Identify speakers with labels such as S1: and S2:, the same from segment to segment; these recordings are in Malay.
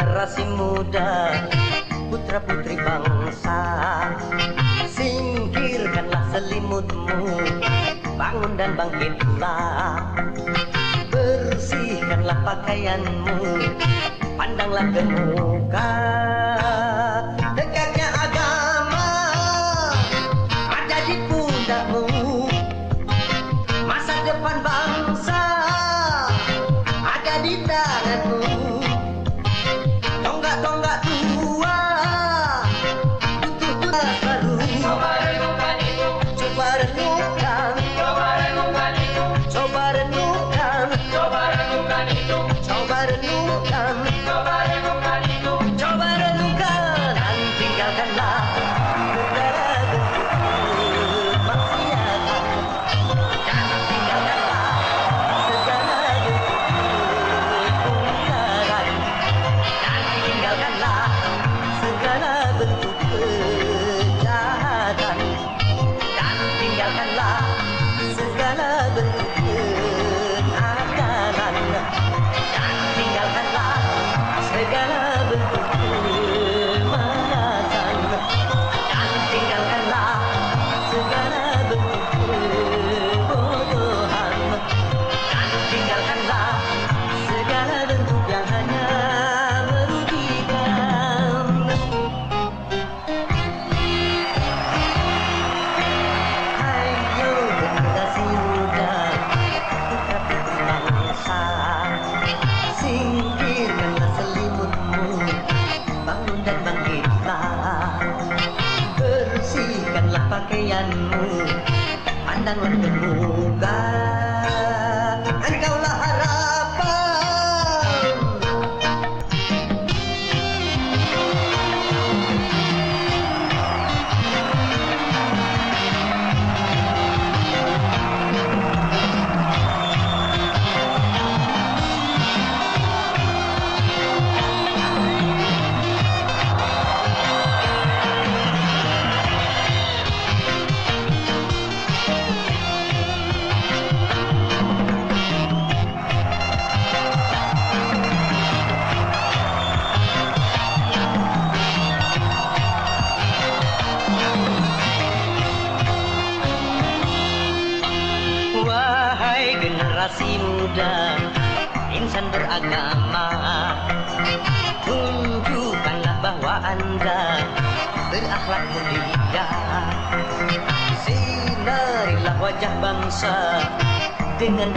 S1: generasi muda, putra-putri bangsa, singkirkanlah selimutmu, bangun dan bangkitlah, bersihkanlah pakaianmu, pandanglah ke muka. Tegaknya agama ada di pundakmu, masa depan bangsa ada di tanganmu. Tonggak-tonggak tua butuh tugas baru. Coba renungkan itu. Coba renungkan. Coba renungkan itu. Coba renungkan. Coba renungkan itu. Coba renungkan. Coba renungkan itu. Coba renungkan dan tinggalkanlah segala bentuk kemaksiatan. Dan tinggalkanlah segala bentuk kemungkaran. Dan tinggalkanlah segala bentuk kejahatan. Dan tinggalkanlah segala bentuk kenakalan. Dan tinggalkanlah segala bentuk kemalasan. Dan tinggalkanlah segala bentuk kebodohan. Dan tinggalkanlah segala bentuk yang hanya merugikan. Ayo generasi muda, putra-putri bangsa, singkirkanlah selimutmu, bangun dan bangkitlah, bersihkanlah pakaianmu, pandanglah ke muka. Engkaulah harapan. Wahai generasi muda, insan beragama, tunjukkanlah bahwa Anda berakhlak mulia. Sinarilah wajah bangsa dengan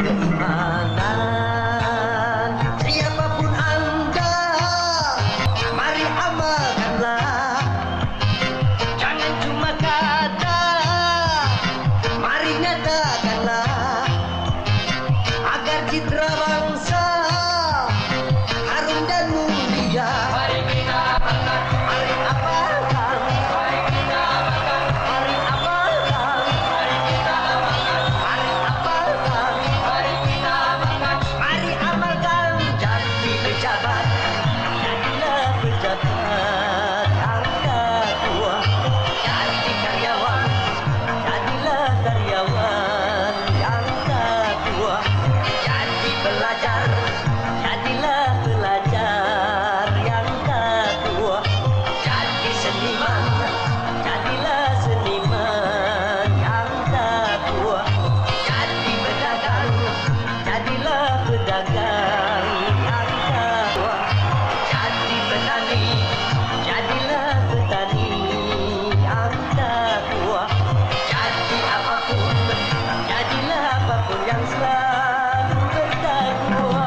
S1: keimanan. Siapapun Anda, mari amalkanlah. Jangan cuma kata, mari nyatakanlah, agar citra bangsa harum dan mulia. Mari kita amalkan. Mari amalkan. Mari kita amalkan. Mari amalkan. Mari kita amalkan. Mari amalkan. Mari kita amalkan. Mari amalkan. Jadi pejabat, jadilah pejabat yang tua. Jadi karyawan, jadilah karyawan yang tua. Jadi pelajar, jadilah pelajar yang tua. Jadi seniman, jadilah seniman yang tua. Jadi pedagang, jadilah pedagang yang tua. Jadi petani, jadilah petani yang tua. Jadi apapun, jadilah apapun yang selalu bertakwa.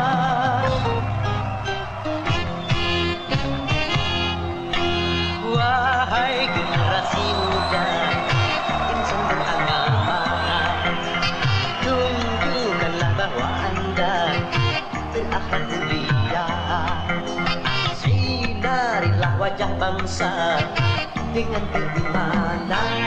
S1: Wahai generasi muda, insan beragama, tunjukkanlah bahwa Anda berakhlak mulia. Sinarilah wajah bangsa dengan keimanan.